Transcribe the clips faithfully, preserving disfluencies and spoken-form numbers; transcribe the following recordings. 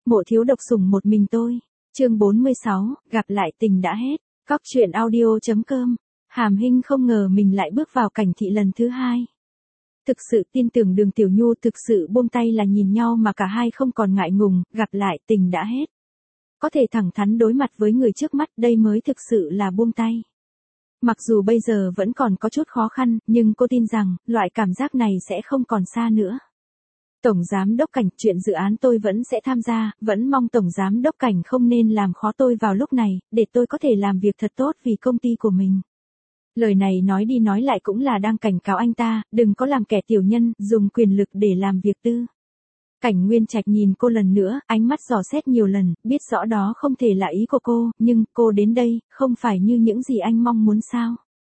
Mộ thiếu độc sủng một mình tôi. Chương bốn mươi sáu, gặp lại tình đã hết. Cóc truyện audio.com. Hàm Hinh không ngờ mình lại bước vào cảnh thị lần thứ hai. Thực sự tin tưởng Đường Tiểu Nhu thực sự buông tay là nhìn nhau mà cả hai không còn ngại ngùng, gặp lại tình đã hết. Có thể thẳng thắn đối mặt với người trước mắt, đây mới thực sự là buông tay. Mặc dù bây giờ vẫn còn có chút khó khăn, nhưng cô tin rằng, loại cảm giác này sẽ không còn xa nữa. Tổng Giám Đốc Cảnh, chuyện dự án tôi vẫn sẽ tham gia, vẫn mong Tổng Giám Đốc Cảnh không nên làm khó tôi vào lúc này, để tôi có thể làm việc thật tốt vì công ty của mình. Lời này nói đi nói lại cũng là đang cảnh cáo anh ta, đừng có làm kẻ tiểu nhân, dùng quyền lực để làm việc tư. Cảnh Nguyên Trạch nhìn cô lần nữa, ánh mắt dò xét nhiều lần, biết rõ đó không thể là ý của cô, nhưng cô đến đây, không phải như những gì anh mong muốn sao?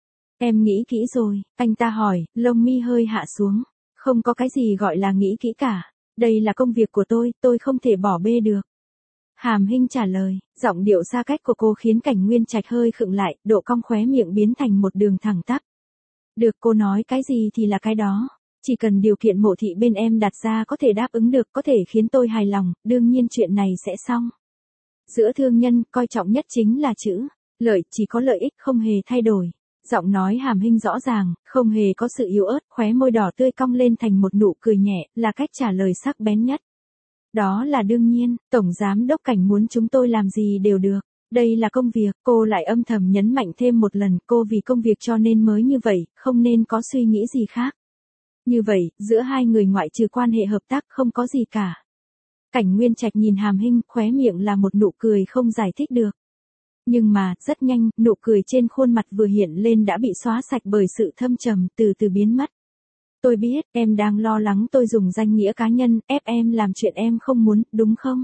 Em nghĩ kỹ rồi, anh ta hỏi, lông mi hơi hạ xuống. Không có cái gì gọi là nghĩ kỹ cả. Đây là công việc của tôi, tôi không thể bỏ bê được. Hàm Hinh trả lời, giọng điệu xa cách của cô khiến Cảnh Nguyên Trạch hơi khựng lại, độ cong khóe miệng biến thành một đường thẳng tắp. Được, cô nói cái gì thì là cái đó. Chỉ cần điều kiện Mộ thị bên em đặt ra có thể đáp ứng được, có thể khiến tôi hài lòng, đương nhiên chuyện này sẽ xong. Giữa thương nhân, coi trọng nhất chính là chữ lợi, chỉ có lợi ích không hề thay đổi. Giọng nói Hàm Hinh rõ ràng, không hề có sự yếu ớt, khóe môi đỏ tươi cong lên thành một nụ cười nhẹ, là cách trả lời sắc bén nhất. Đó là đương nhiên, Tổng Giám Đốc Cảnh muốn chúng tôi làm gì đều được. Đây là công việc, cô lại âm thầm nhấn mạnh thêm một lần, cô vì công việc cho nên mới như vậy, không nên có suy nghĩ gì khác. Như vậy, giữa hai người ngoại trừ quan hệ hợp tác không có gì cả. Cảnh Nguyên Trạch nhìn Hàm Hinh, khóe miệng là một nụ cười không giải thích được. Nhưng mà, rất nhanh, nụ cười trên khuôn mặt vừa hiện lên đã bị xóa sạch bởi sự thâm trầm, từ từ biến mất. Tôi biết, em đang lo lắng tôi dùng danh nghĩa cá nhân, ép em làm chuyện em không muốn, đúng không?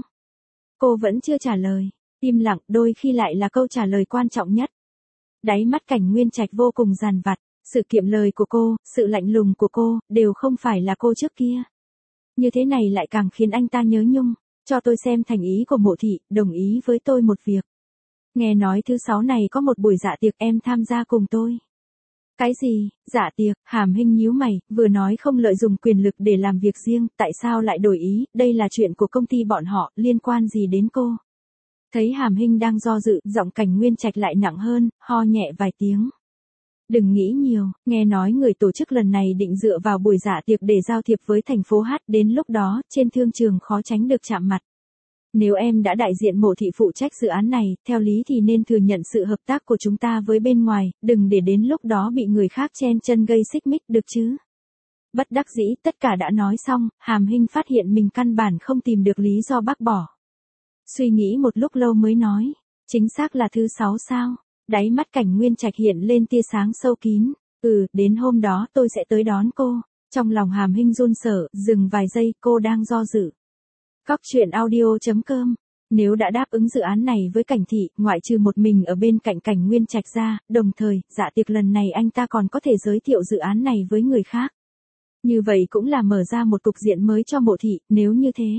Cô vẫn chưa trả lời. Im lặng, đôi khi lại là câu trả lời quan trọng nhất. Đáy mắt Cảnh Nguyên Trạch vô cùng dằn vặt. Sự kiệm lời của cô, sự lạnh lùng của cô, đều không phải là cô trước kia. Như thế này lại càng khiến anh ta nhớ nhung. Cho tôi xem thành ý của Mộ thị, đồng ý với tôi một việc. Nghe nói thứ sáu này có một buổi dạ tiệc, em tham gia cùng tôi. Cái gì, dạ tiệc? Hàm Hinh nhíu mày, vừa nói không lợi dụng quyền lực để làm việc riêng, tại sao lại đổi ý, đây là chuyện của công ty bọn họ, liên quan gì đến cô? Thấy Hàm Hinh đang do dự, giọng Cảnh Nguyên Trạch lại nặng hơn, ho nhẹ vài tiếng. Đừng nghĩ nhiều, nghe nói người tổ chức lần này định dựa vào buổi dạ tiệc để giao thiệp với thành phố Hát, đến lúc đó, trên thương trường khó tránh được chạm mặt. Nếu em đã đại diện Mộ thị phụ trách dự án này, theo lý thì nên thừa nhận sự hợp tác của chúng ta với bên ngoài, đừng để đến lúc đó bị người khác chen chân gây xích mích, được chứ? Bất đắc dĩ, tất cả đã nói xong, Hàm Hinh phát hiện mình căn bản không tìm được lý do bác bỏ. Suy nghĩ một lúc lâu mới nói, chính xác là thứ sáu sao? Đáy mắt Cảnh Nguyên Trạch hiện lên tia sáng sâu kín. Ừ, đến hôm đó tôi sẽ tới đón cô. Trong lòng Hàm Hinh run sợ, dừng vài giây, cô đang do dự. Cóc truyện audio.com. Nếu đã đáp ứng dự án này với Cảnh thị, ngoại trừ một mình ở bên cạnh Cảnh Nguyên Trạch ra, đồng thời, dạ tiệc lần này anh ta còn có thể giới thiệu dự án này với người khác. Như vậy cũng là mở ra một cục diện mới cho Mộ thị, nếu như thế.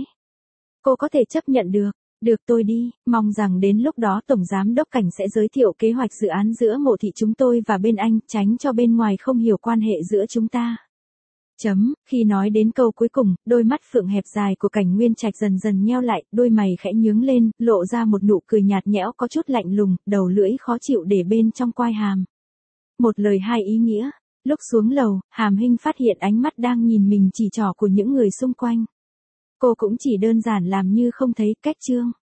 Cô có thể chấp nhận được. Được, tôi đi, mong rằng đến lúc đó Tổng Giám Đốc Cảnh sẽ giới thiệu kế hoạch dự án giữa Mộ thị chúng tôi và bên anh, tránh cho bên ngoài không hiểu quan hệ giữa chúng ta. Chấm, khi nói đến câu cuối cùng, đôi mắt phượng hẹp dài của Cảnh Nguyên Trạch dần dần nheo lại, đôi mày khẽ nhướng lên, lộ ra một nụ cười nhạt nhẽo có chút lạnh lùng, đầu lưỡi khó chịu để bên trong quai hàm. Một lời hai ý nghĩa. Lúc xuống lầu, Hàm Hinh phát hiện ánh mắt đang nhìn mình chỉ trỏ của những người xung quanh. Cô cũng chỉ đơn giản làm như không thấy, cách chương.